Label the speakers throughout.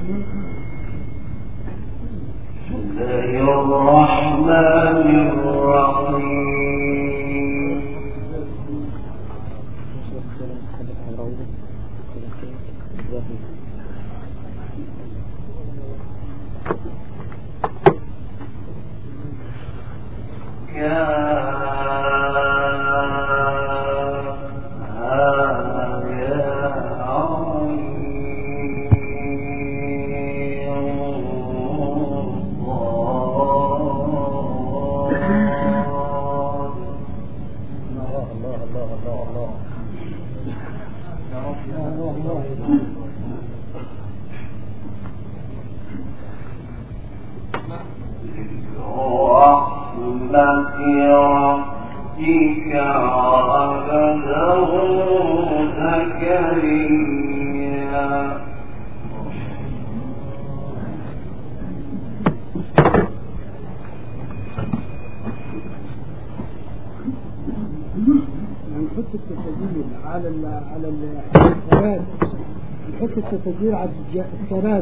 Speaker 1: نحط التسجيل على الصلاة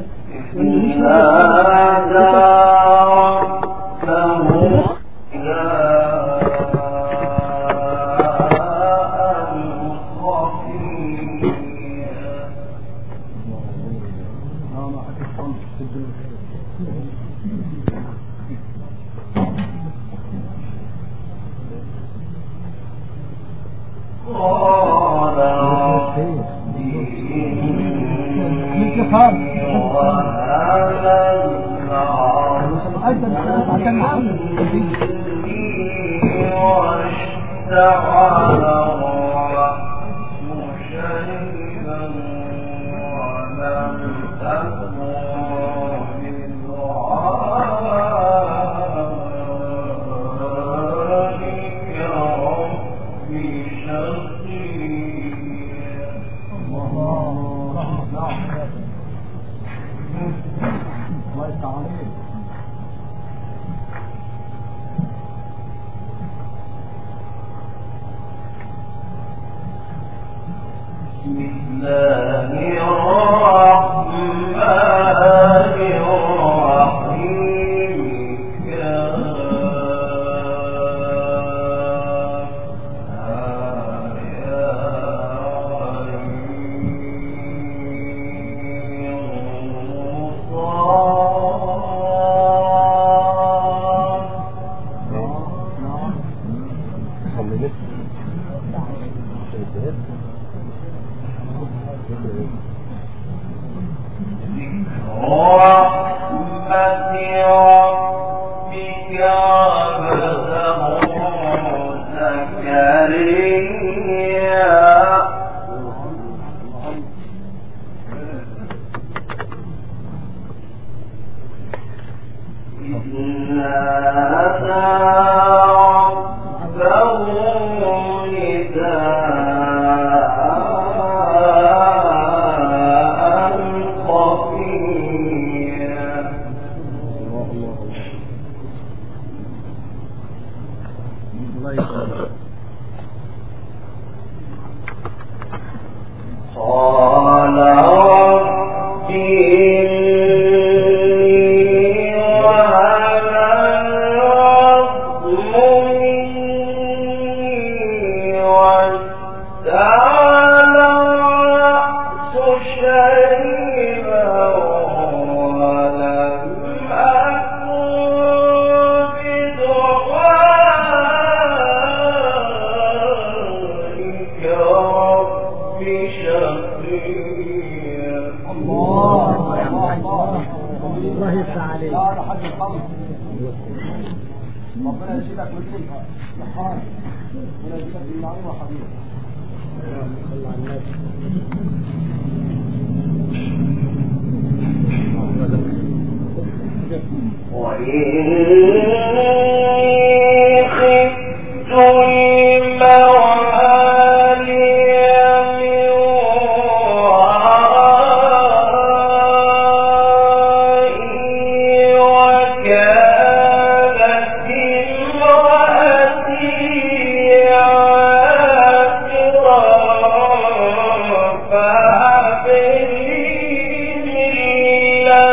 Speaker 2: لا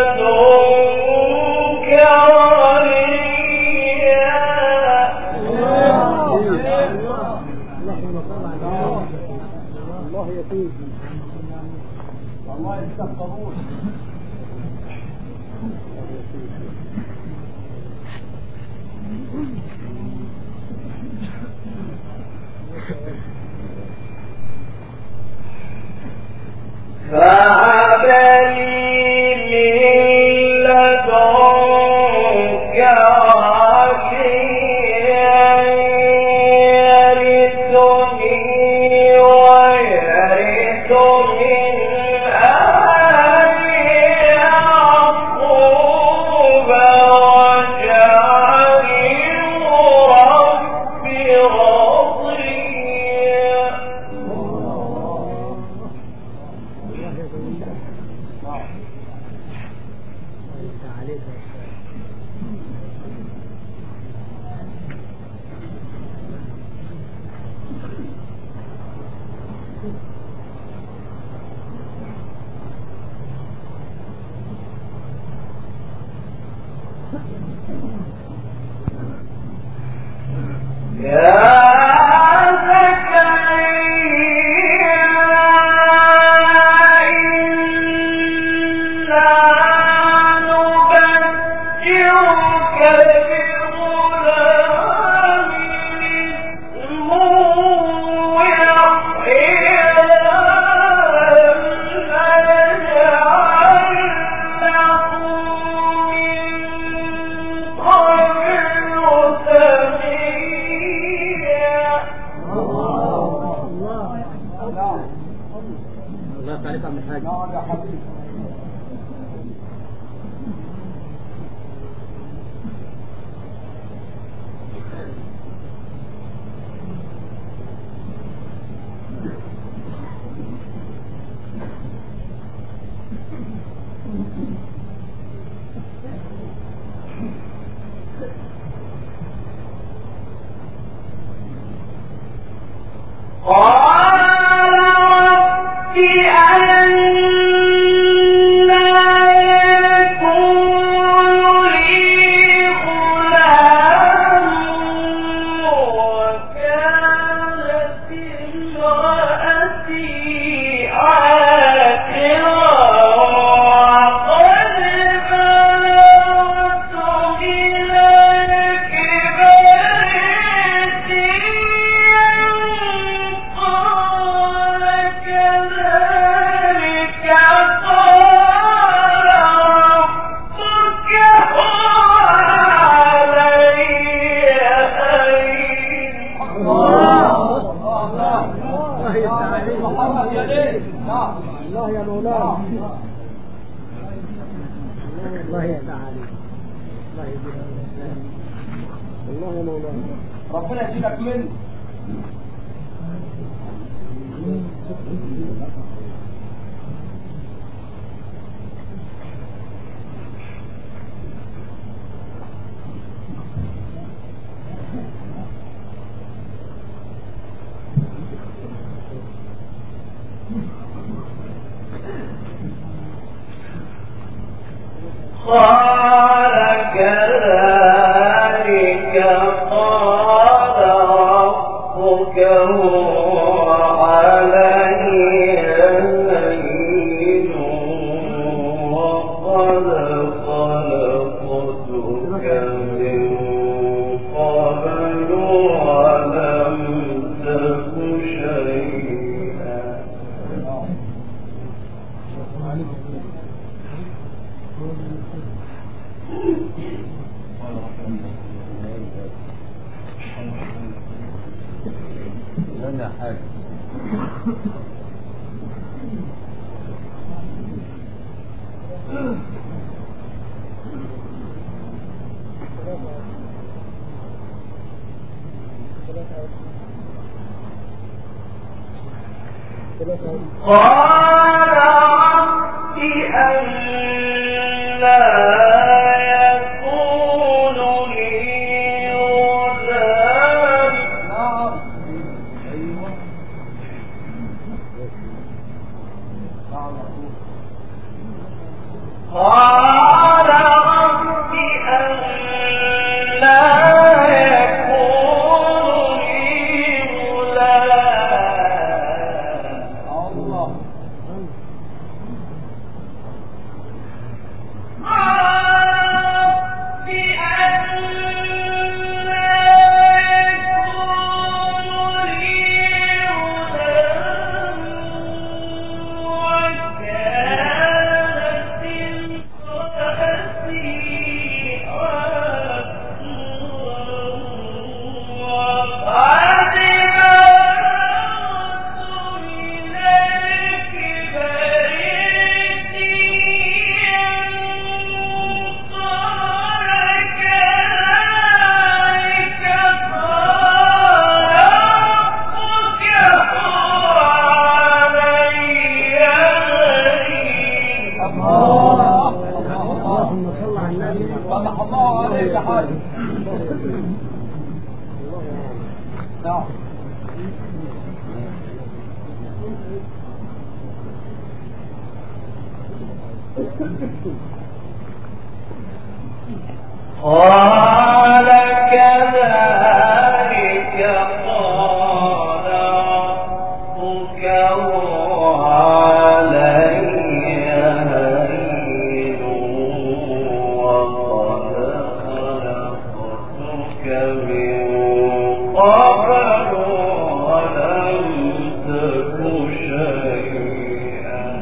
Speaker 2: ربنا يشيلك منه. فتح الله عليك يا حاج. نعم.
Speaker 3: قال كذلك قال ربك هو علي هين وقد خلقتك من قبل ولم تك شيئا.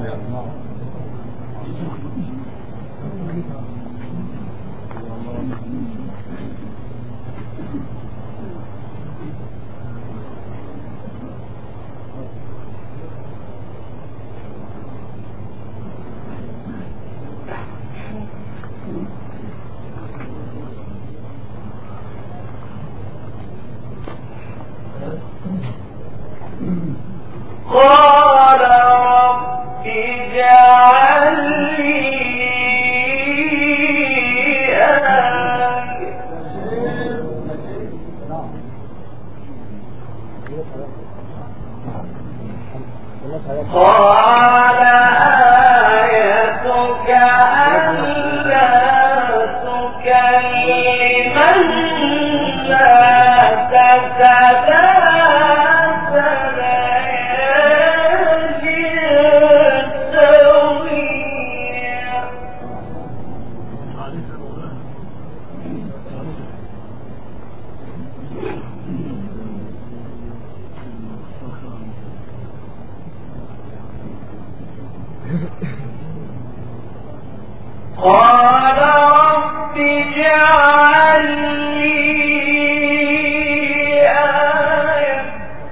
Speaker 3: قال رب اجعل لي آية. قال آيتك ألا تكلم الناس ثلاث ليال سويا. قال رب اجعل لي آية.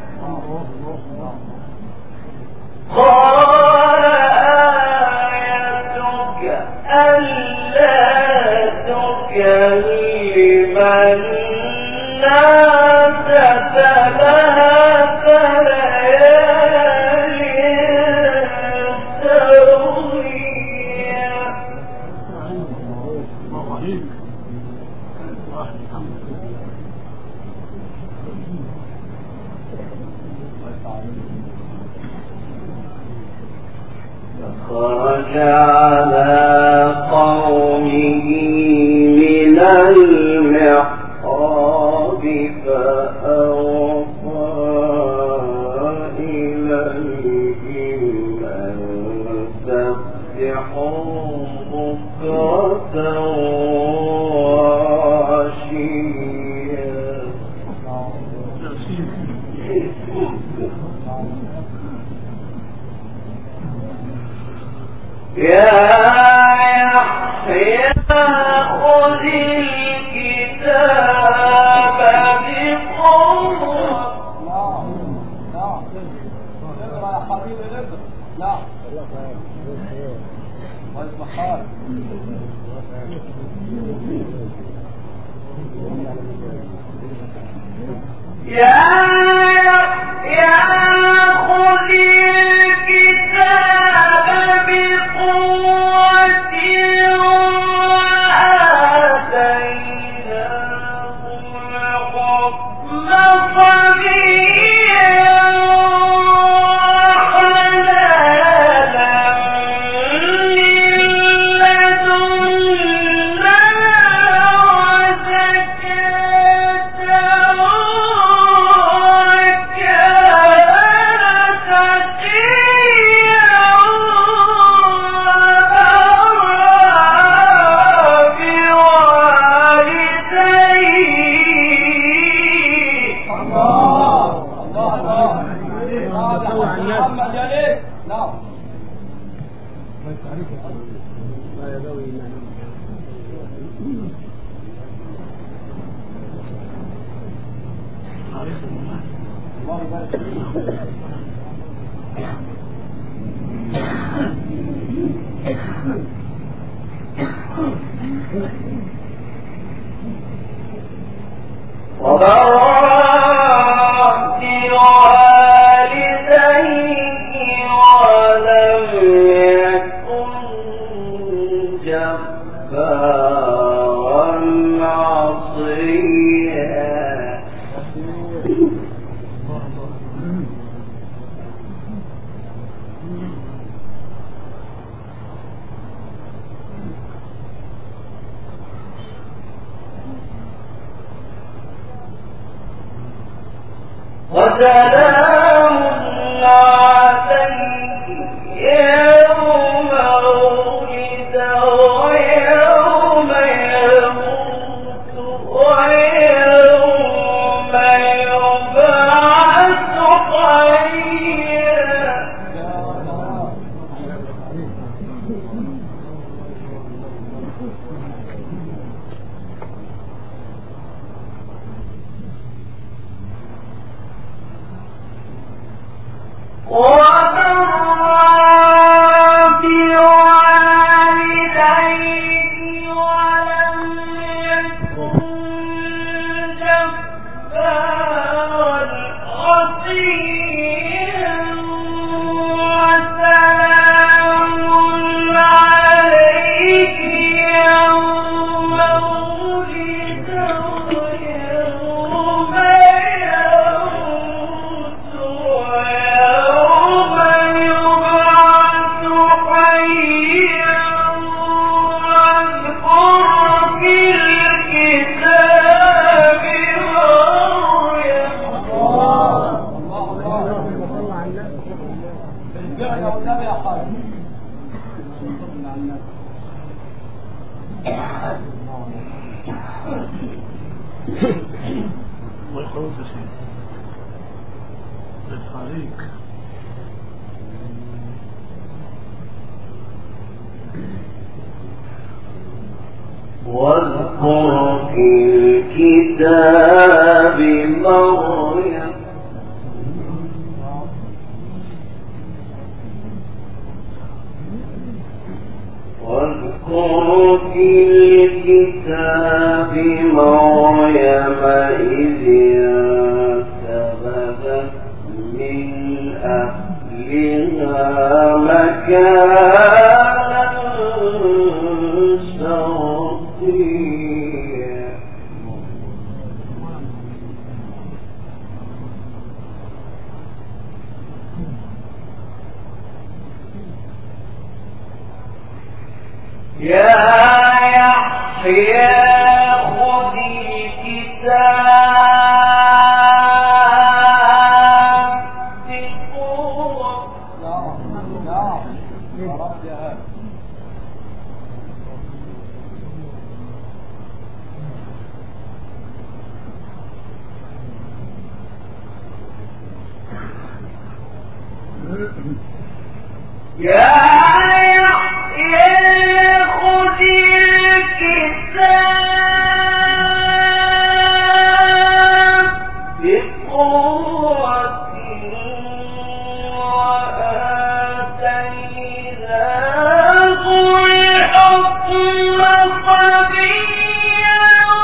Speaker 3: قال آيتك ألا تكلم الناس ثلاث ليال سويا. فخرج على قومه من المحراب فأوحى إليهم أن سبحوا بكرة وعشيا. يا يحيى خذ الكتاب بقوة.
Speaker 2: نعم. اقرأ يا حبيبي اقرأ. نعم. والبحار.
Speaker 3: يا خذ الكتاب بقوة وآتيناه الحكم صبيا وحنانا من لدنا وزكاة
Speaker 2: محمد يا ليه. نعم. الله يبارك
Speaker 3: جبارا وسلام عليك يوم ولد ويوم يموت ويوم يبعث حيا. واذكر في الكتاب مريم إذ انتبذت من أهلها مكانا شرقيا. يا يحيى خذ الكتاب بقوة. يا يحيى خذ الكتاب بقوة وآتيناه الحكم صبيا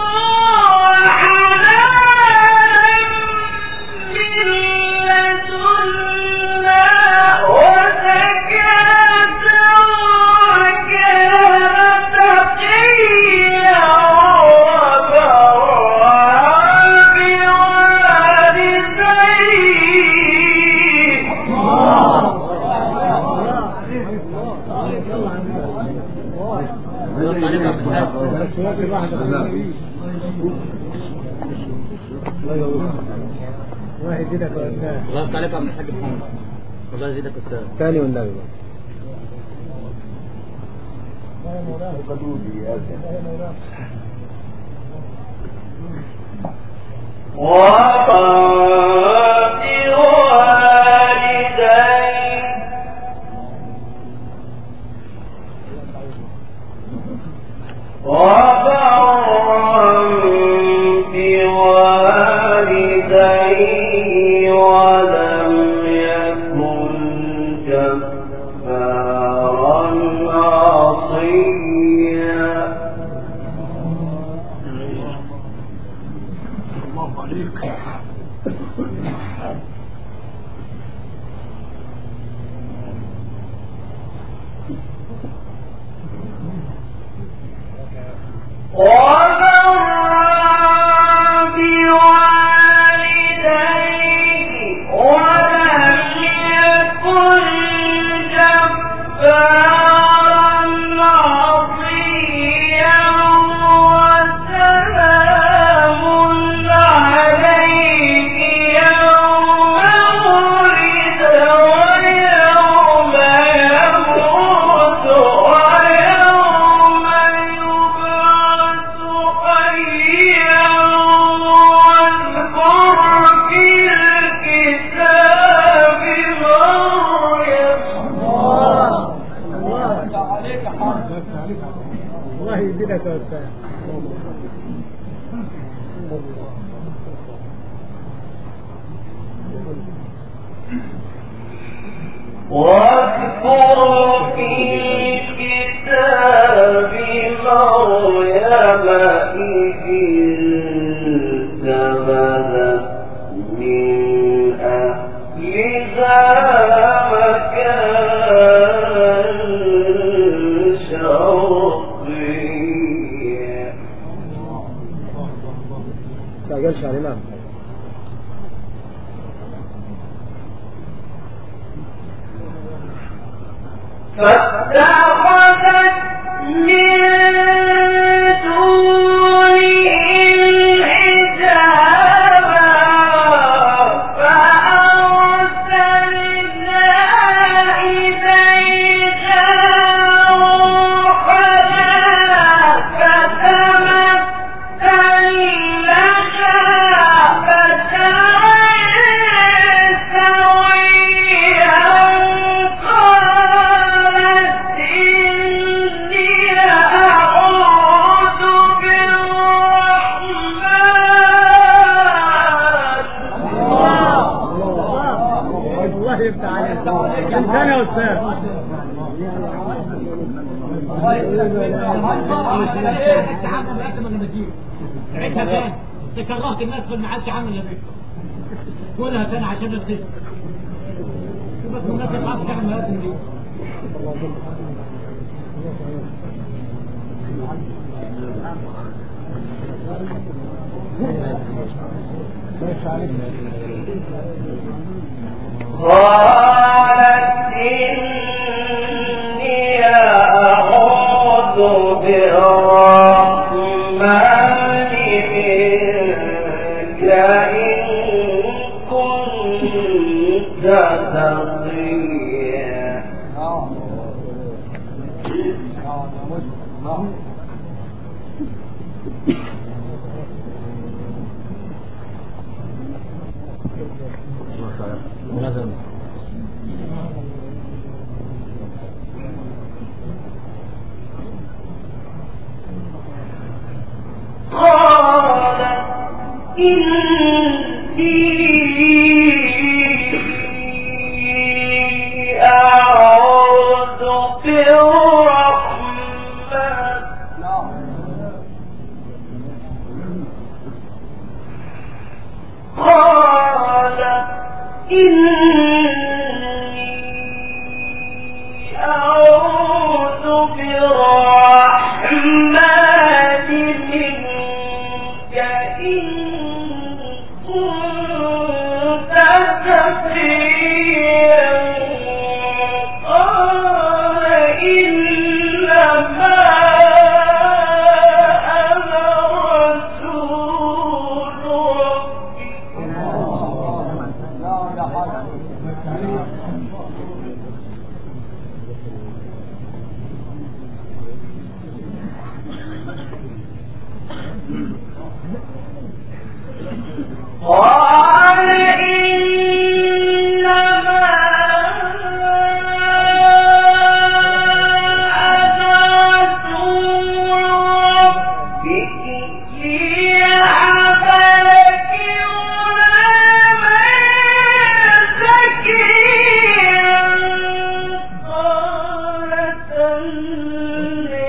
Speaker 3: وحنانا من لدنا وزكاة وكان تقيا وبرا بوالديه.
Speaker 1: واحد يزيدك والثاني.
Speaker 4: الله يفتح عليك يا عم الحاج محمد. الله يزيدك والثاني.
Speaker 1: الثاني والنبي.
Speaker 3: ولم يكن جبارا عصيا.
Speaker 2: الله عليك.
Speaker 1: الله يزيدك يا أستاذ.
Speaker 3: واذكر في الكتاب مريم إذ انتبذت من أهلها مكانا شرقيا.
Speaker 1: تعجلش علينا.
Speaker 3: فاتخذت من دونهم حجابا فأرسلنا إليها روحنا فتمثل لها بشرا سويا
Speaker 1: كان يا أستاذ.
Speaker 5: عيدها تاني. تكرهت الناس ما عادش عامل الا بيه. قولها تاني عشان نرتاح. بس الناس ما عادش تعمل لازم دي.
Speaker 3: قالت إني أعوذ بالرحمن منك إن كنت تقيا. قالت إني أعوذ بالرحمن. قالت إني أعوذ بالرحمن منك إن كنت تقيا. قال إنما أنا رسول ربك. قال إنما أنا رسول ربك ليهب لك غلاما زكيا. قالت أنى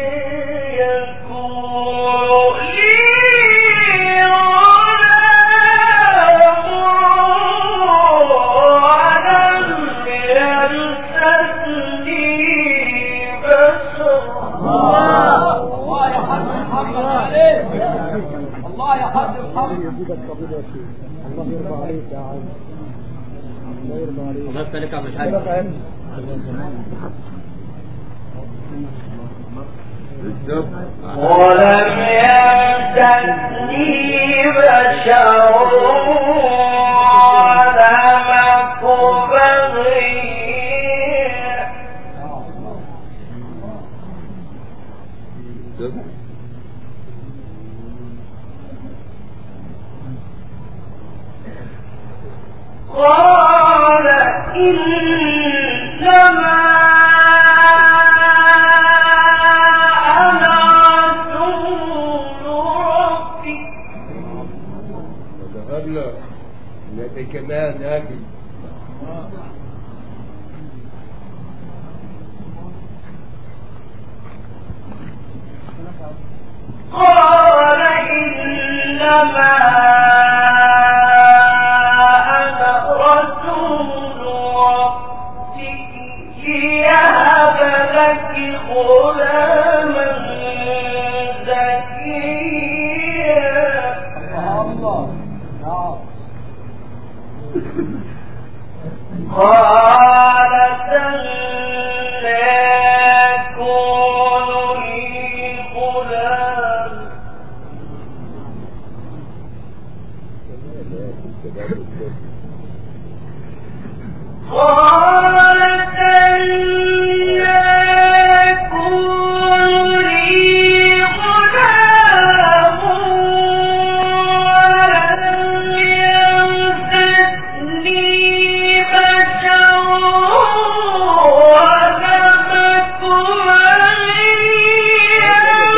Speaker 3: يكون لي
Speaker 2: الله يا حاج محمد.
Speaker 1: يزيدك قبول يا شيخ. الله يرضى عليك يا عم. الله يرضى عليك.
Speaker 4: الله يفتح عليك يا عم الحاج.
Speaker 3: ولم يمسسني بشر ولم أك بغيا. قال إنما
Speaker 2: كمان اجي.
Speaker 3: قال إنما أنا رسول ربك ليهب لك غلاما زكيا.
Speaker 2: الله نعم.
Speaker 3: قالت لا يكون لي غلام قالت لا يكون لي غلام ولم يمسسني بشر ولم أك بغيا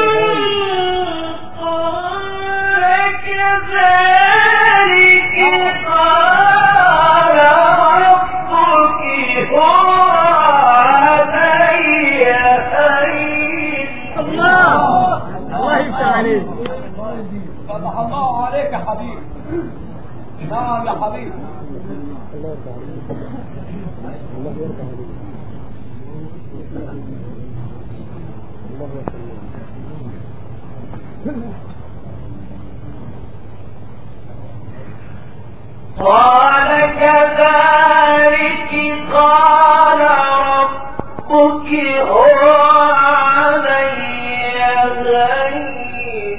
Speaker 3: قال كذلك قال ربك هو علي هين.
Speaker 1: الله يفتح عليك.
Speaker 2: فتح الله عليك يا حبيبي. نعم يا حبيبي.
Speaker 1: الله يرضى عليك. الله يرضى عليك. الله يرضى عليك.
Speaker 3: قال كذلك قال ربك هو علي هين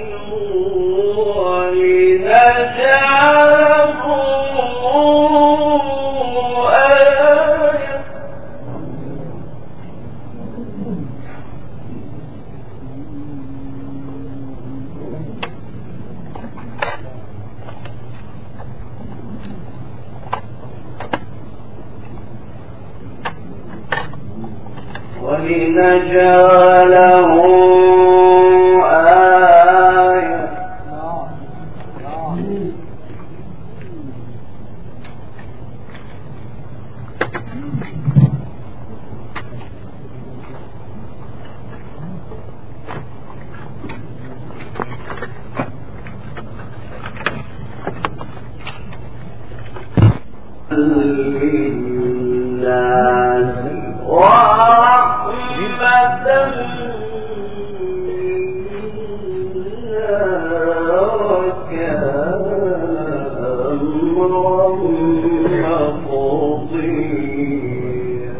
Speaker 3: ولنجعله آية. ولنجعله آية.
Speaker 2: نعم نعم.
Speaker 3: للناس ورحمة منا وكان أمرا مقضيا.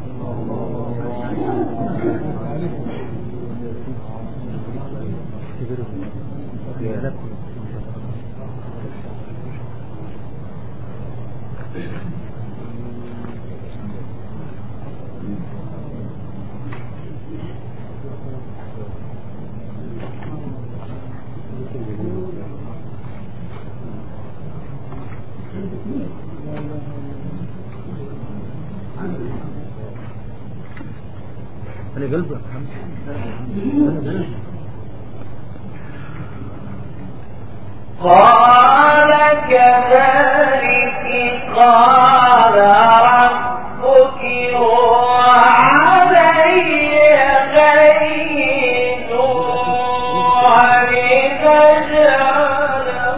Speaker 3: قال كذلك قال ربك هو علي هين ولنجعله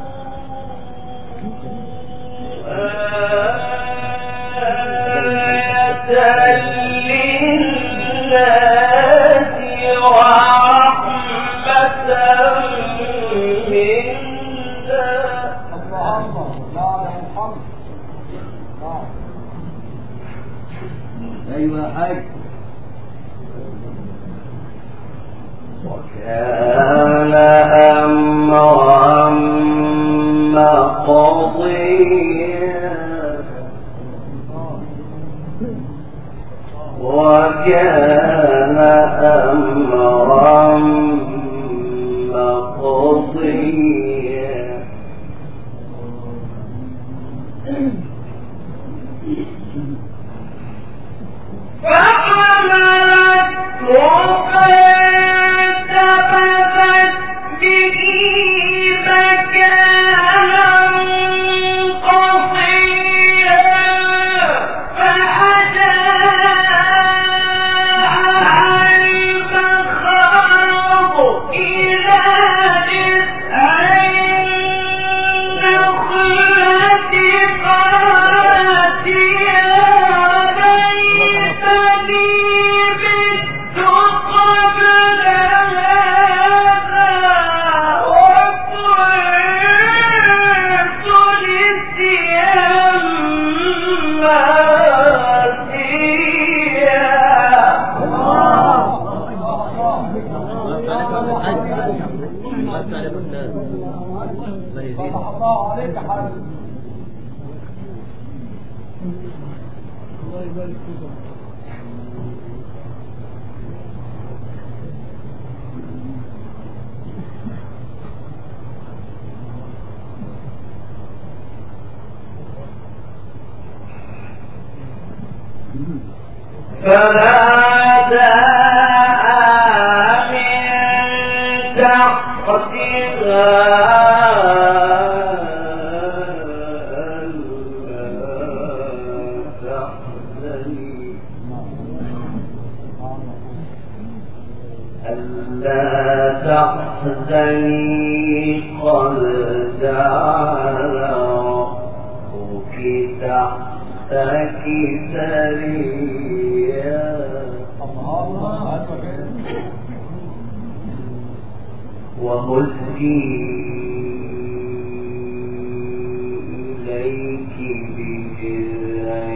Speaker 3: آية للناس ورحمة منا.
Speaker 2: الله لا الحمد. نعم.
Speaker 4: ايوه حاج.
Speaker 3: وكان أمرا مقضيا. وكان أمرا مقضيا. فحملته فانتبذت به مكانا قصيا.
Speaker 2: فتح الله عليك حبيبي. الله يبارك فيك.
Speaker 3: فناداها من تحتها ألا تحزني قد جعل ربك تحتك سريا وهزي إليك بجذع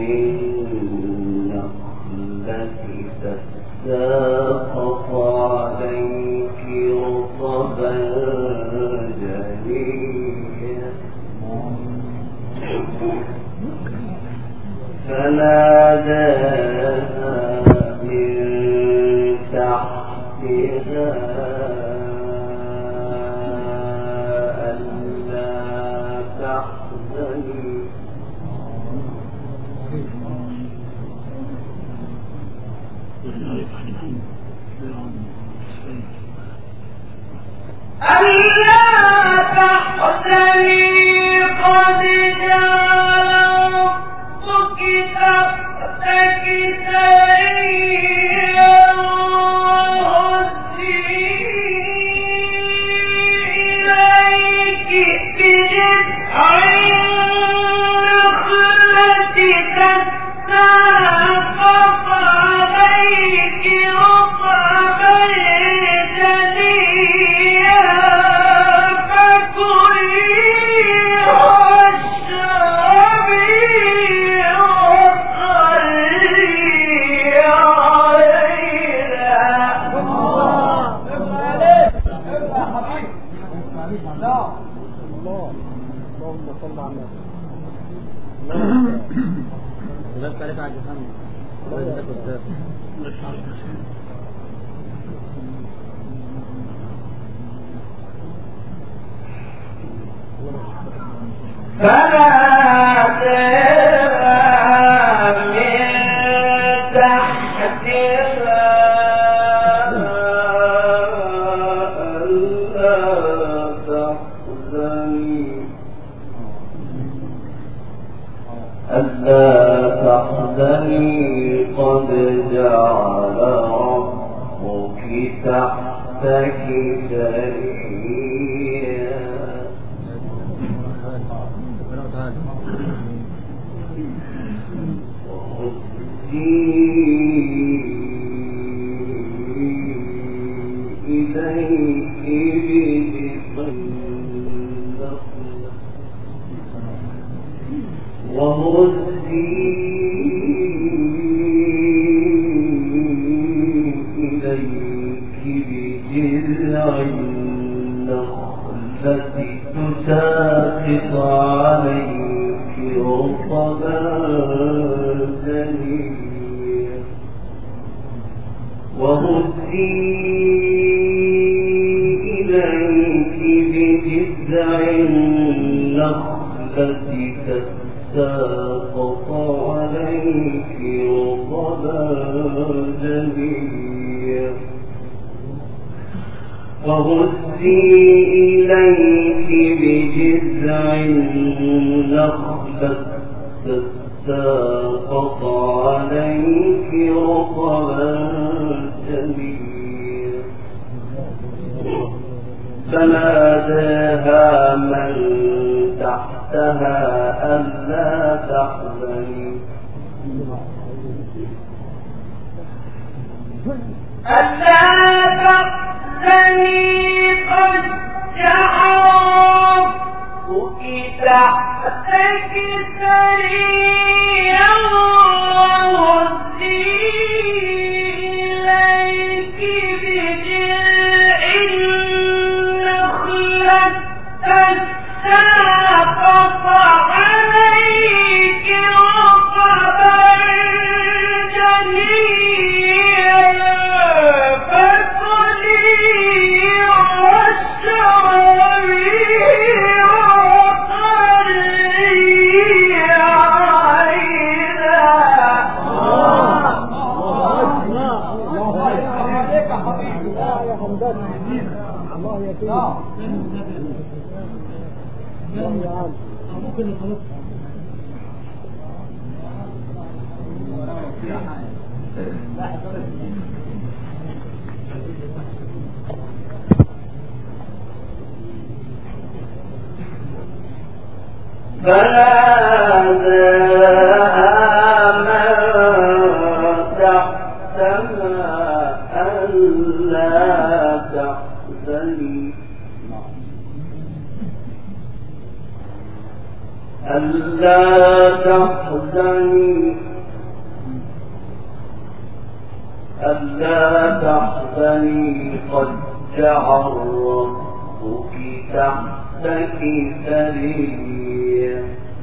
Speaker 3: النخلة تساقط عليك رطبا جنيا فناداها من تحتها ألا تحزني قد جعل ربك تحتك سريا وهزي إليك بجذع النخلة تساقط عليك رطبا جنيا
Speaker 4: جزاك عليك عبد محمد. الله يجزاك خير.
Speaker 3: فناداها من تحتها ألا تحزني قد جعل ربك تحتك سريا وهزي إليك بجذع النخلة وهزي إليك بجذع النخلة تساقط عليك رطبا جنيا وهزي إليك بجذع النخلة تساقط عليك رطبا جنيا وهزي إليك بجذع النخلة تساقط عليك رطبا جنيا فناداها من تحتها ألا تحزني قد جعل ربك تحتك سريا وهزي إليك بجذع
Speaker 1: الله يكون الله يعلم
Speaker 5: أبوك اللي خلصها
Speaker 3: فنادى من تحتها ألا تحزني ألا تحزني قد جعل ربك تحتك سريا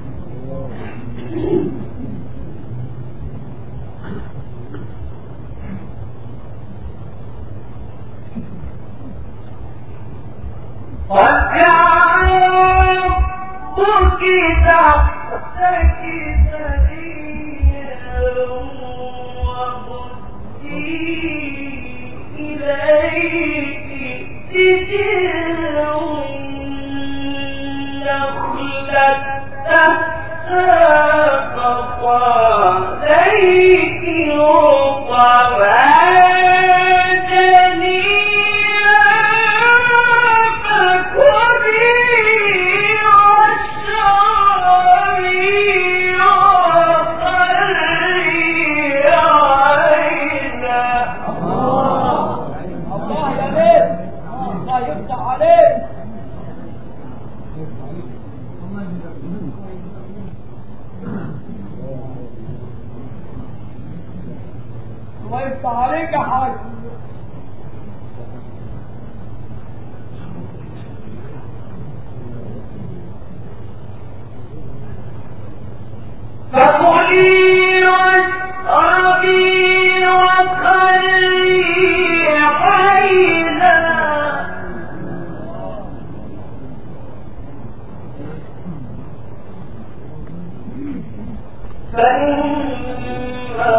Speaker 3: قد جعل ربك تحتك سريا وهزي إليك بجذع النخلة تساقط عليك رطبا الله يفتح عليك يا حاج. فكلي واشربي وقري عينا فإما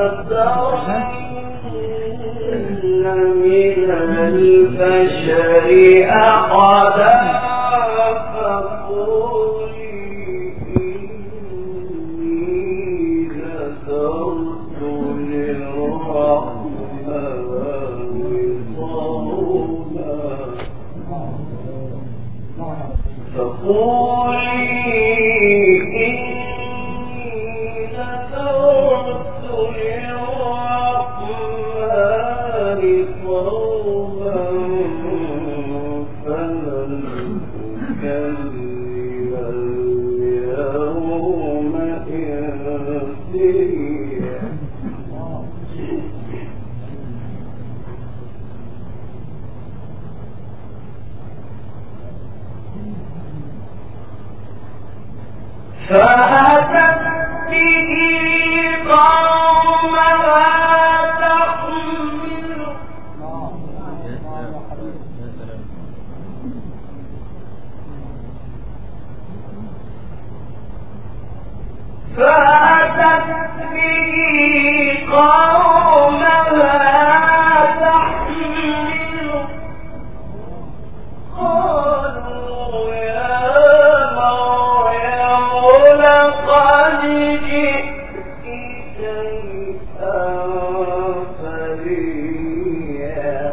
Speaker 3: ترين من البشر أحدا فقولي إني نذرت للرحمن صوما فأتت به قومها تحمله قالوا يا مريم لقد جئت شيئا فريا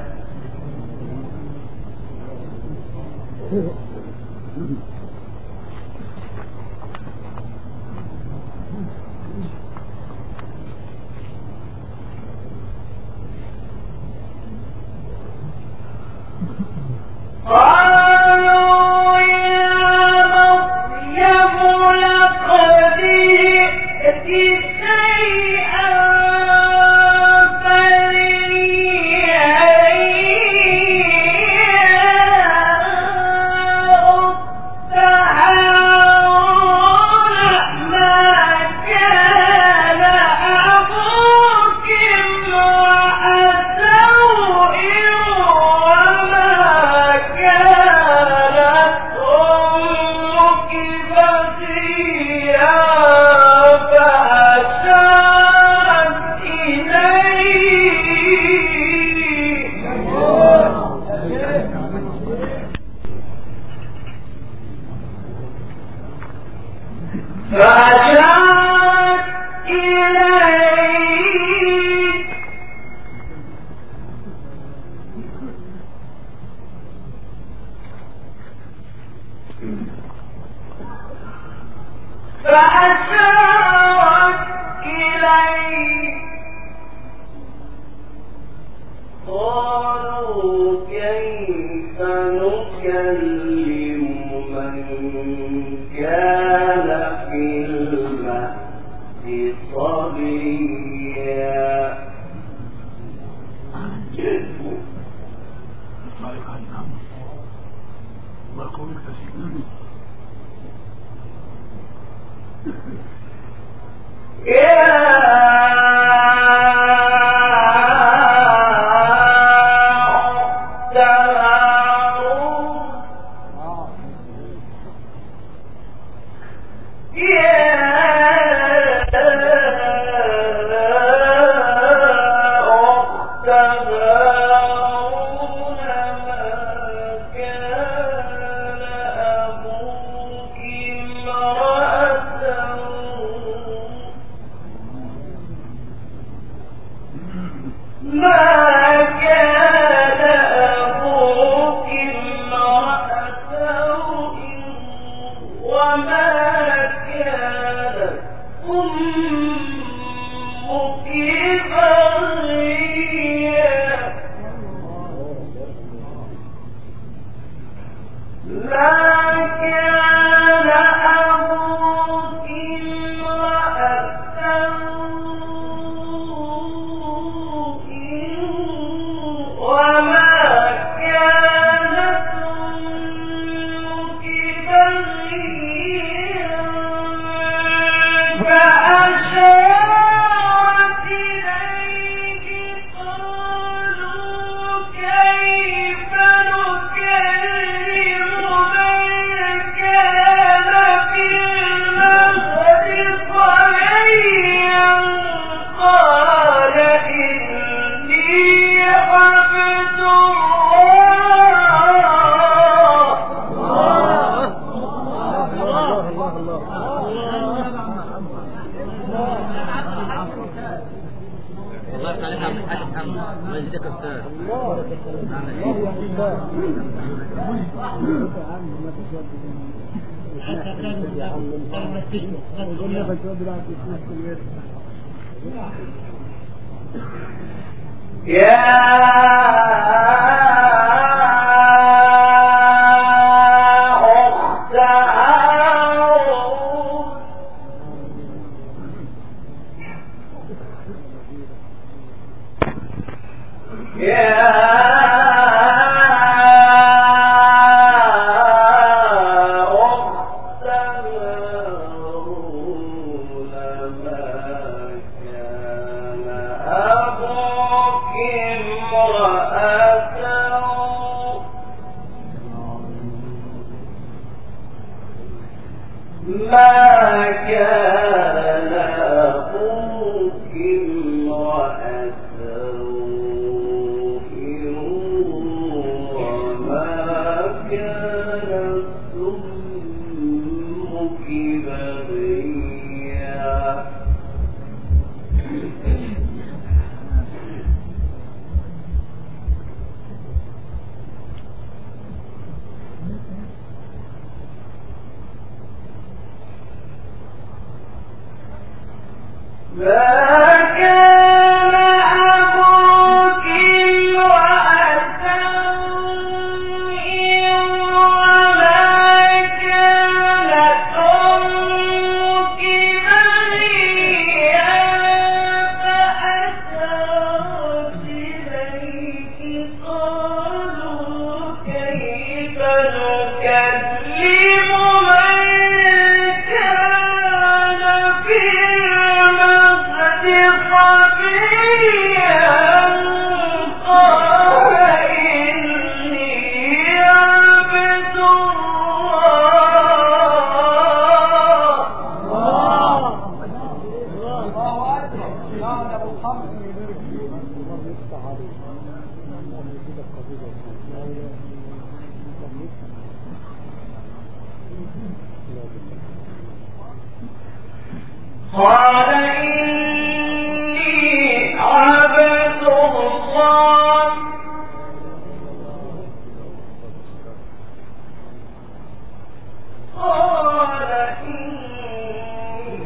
Speaker 3: قالوا يا مريم لقد جئت شيئا فريا أخت هارون ما كان أبوك امرأ سوء وما فأشارت إليه قالوا كيف نكلم من كان في المهد صبيا قال إني عبد الله قال إني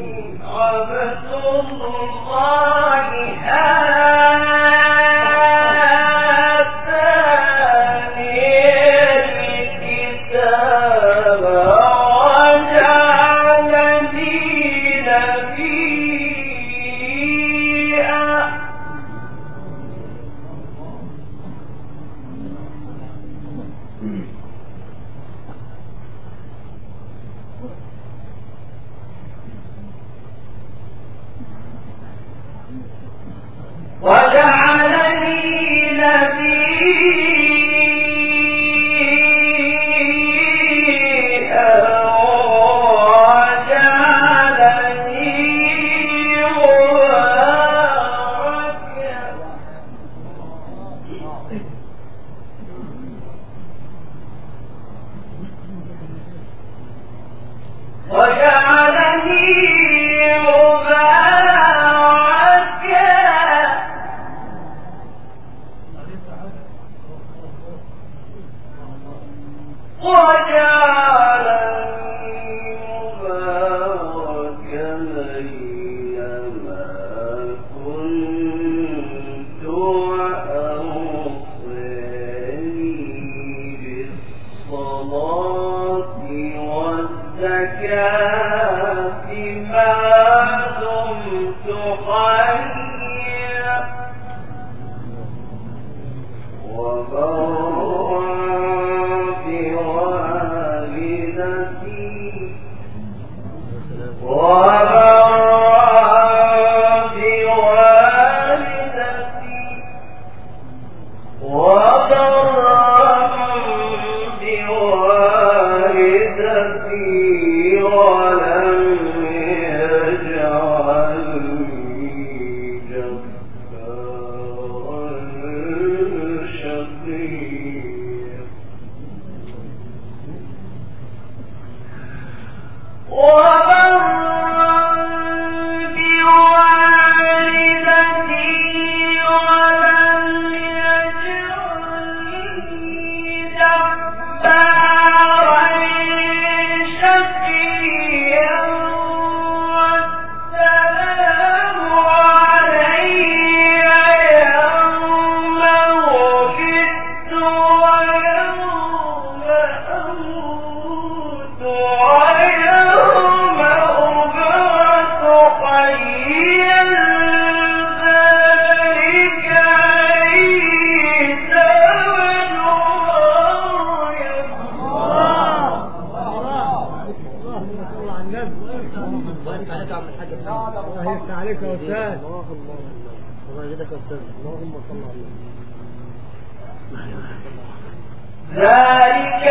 Speaker 3: ذلك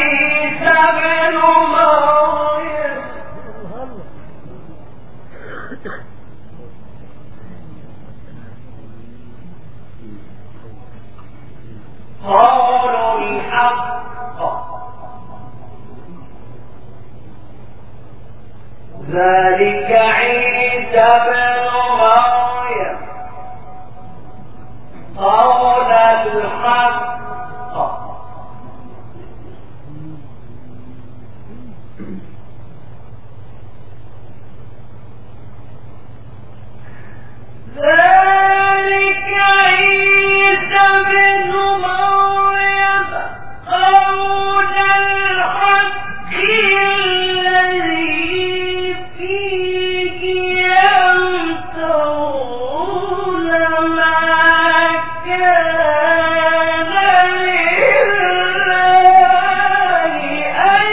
Speaker 3: عيسى ابن مريم قول الحق ذلك عيسى ابن مريم قول الحق ذلك عيسى ابن مريم قول الحق الذي فيه يمترون ما كان لله أن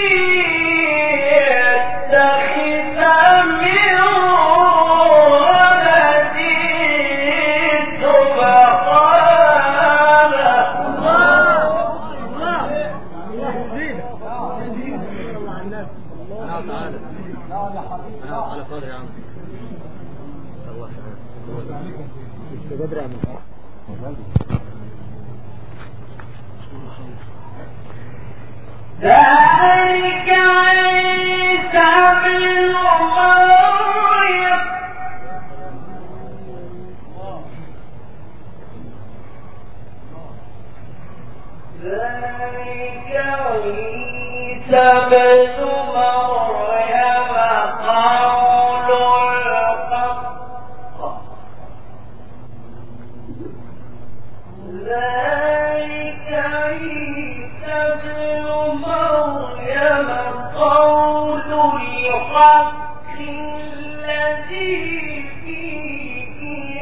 Speaker 3: يتخذ من
Speaker 4: على فاضي يا عم الله
Speaker 1: لسه بدري عم
Speaker 3: ذلك عيسى ابن مريم ذلك عيسى ابن مريم قول الحق ذلك عيسى ابن مريم قول الحق الذي فيه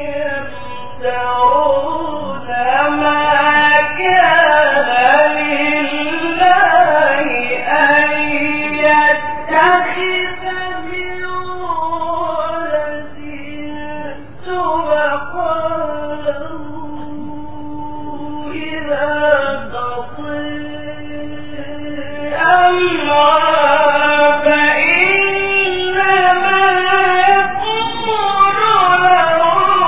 Speaker 3: يمترون ما كان لله أن يتخذ من ولد سبحانه إذا قضى أمرا فإنما يقول له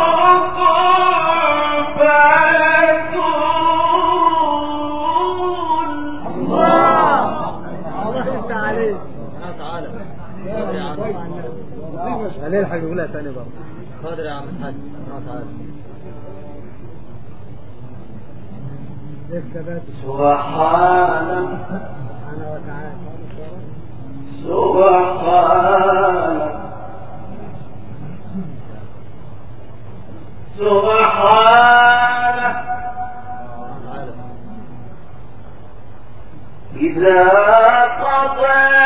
Speaker 3: كن فيكون.
Speaker 1: الله يفتح عليك
Speaker 4: تعالى فاضي يا عم
Speaker 1: هنلحق نقولها تاني برضه
Speaker 4: فاضي يا عم الحاج تعالى
Speaker 1: للثبات
Speaker 3: سبحانه
Speaker 1: سبحانه وتعالى
Speaker 3: سبحانه سبحانه إذا قضى